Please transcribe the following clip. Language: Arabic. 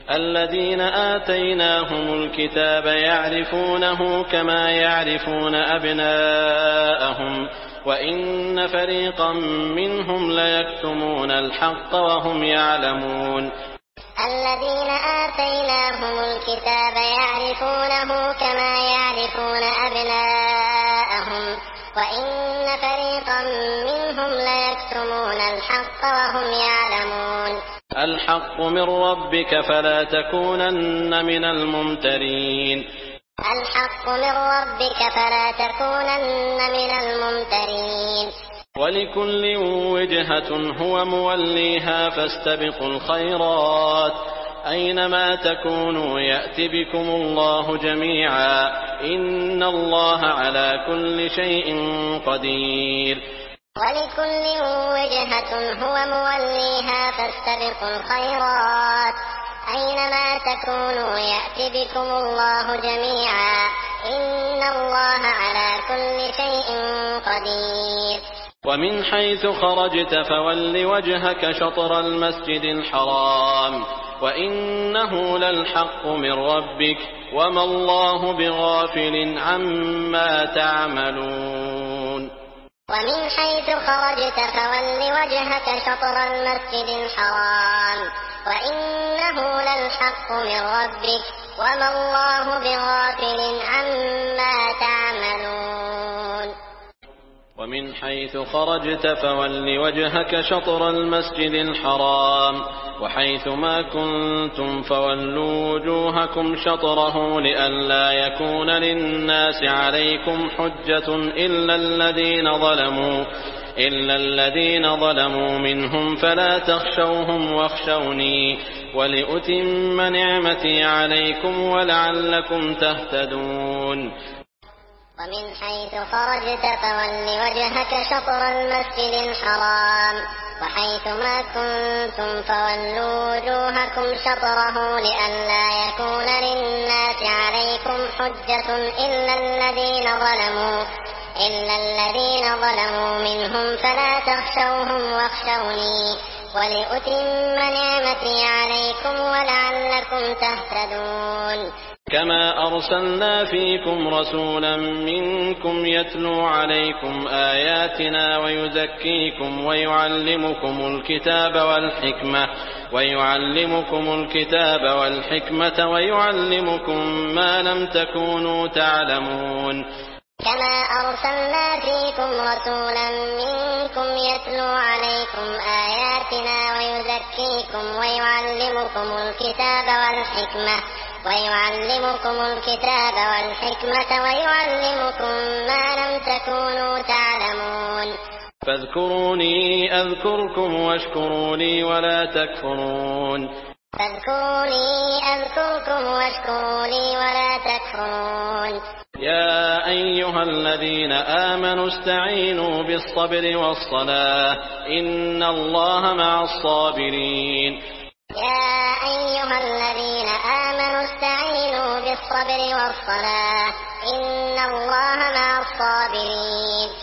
الذين آتيناهم الكتاب يعرفونه كما يعرفون أبناءهم وإن فريقا منهم ليكتمون الحق وهم يعلمون. الذين آتيناهم الكتاب يعرفونه كما يعرفون أبناءهم وإن فريقا منهم ليكتمون الحق وهم يعلمون. الحق من ربك فلا تكونن من الممترين. الحق من ربك فلا تكونن من الممترين. ولكل وجهة هو موليها فاستبقوا الخيرات أينما تكونوا يأت بكم الله جميعا إن الله على كل شيء قدير. ولكل وجهة هو موليها فاستبقوا الخيرات أينما تكونوا يأت بكم الله جميعا إن الله على كل شيء قدير. ومن حيث خرجت فول وجهك شطر المسجد الحرام وإنه للحق من ربك وما الله بغافل عما تعملون. ومن حيث خرجت فول وجهك شطر المسجد الحرام وإنه للحق من ربك وما الله بغافل عما تعملون. ومن حيث خرجت فول وجهك شطر المسجد الحرام وحيث ما كنتم فولوا وجوهكم شطره لئلا يكون للناس عليكم حجة إلا الذين ظلموا منهم فلا تخشوهم واخشوني ولأتم نعمتي عليكم ولعلكم تهتدون. ومن حيث خرجت فول وجهك شطر المسجد الحرام وحيث ما كنتم فولوا وجوهكم شطره لئلا يكون للناس عليكم حجة إلا الذين ظلموا منهم فلا تخشوهم واخشوني ولأتم نعمتي عليكم ولعلكم تهتدون. كما أرسلنا فيكم رسولا منكم يتلو عليكم آياتنا ويزكيكم ويعلمكم الكتاب والحكمة ويعلمكم ما لم تكونوا تعلمون. كما أرسلنا فيكم رسولا منكم يتلو عليكم آياتنا ويزكيكم ويعلمكم الكتاب والحكمة ويعلمكم ما لم تكونوا تعلمون. فاذكروني أذكركم واشكروا لي ولا تكفرون. يا أيها الذين آمنوا استعينوا بالصبر والصلاة إن الله مع الصابرين. يا أيها الذين آمنوا استعينوا بالصبر والصلاة إن الله مع الصابرين.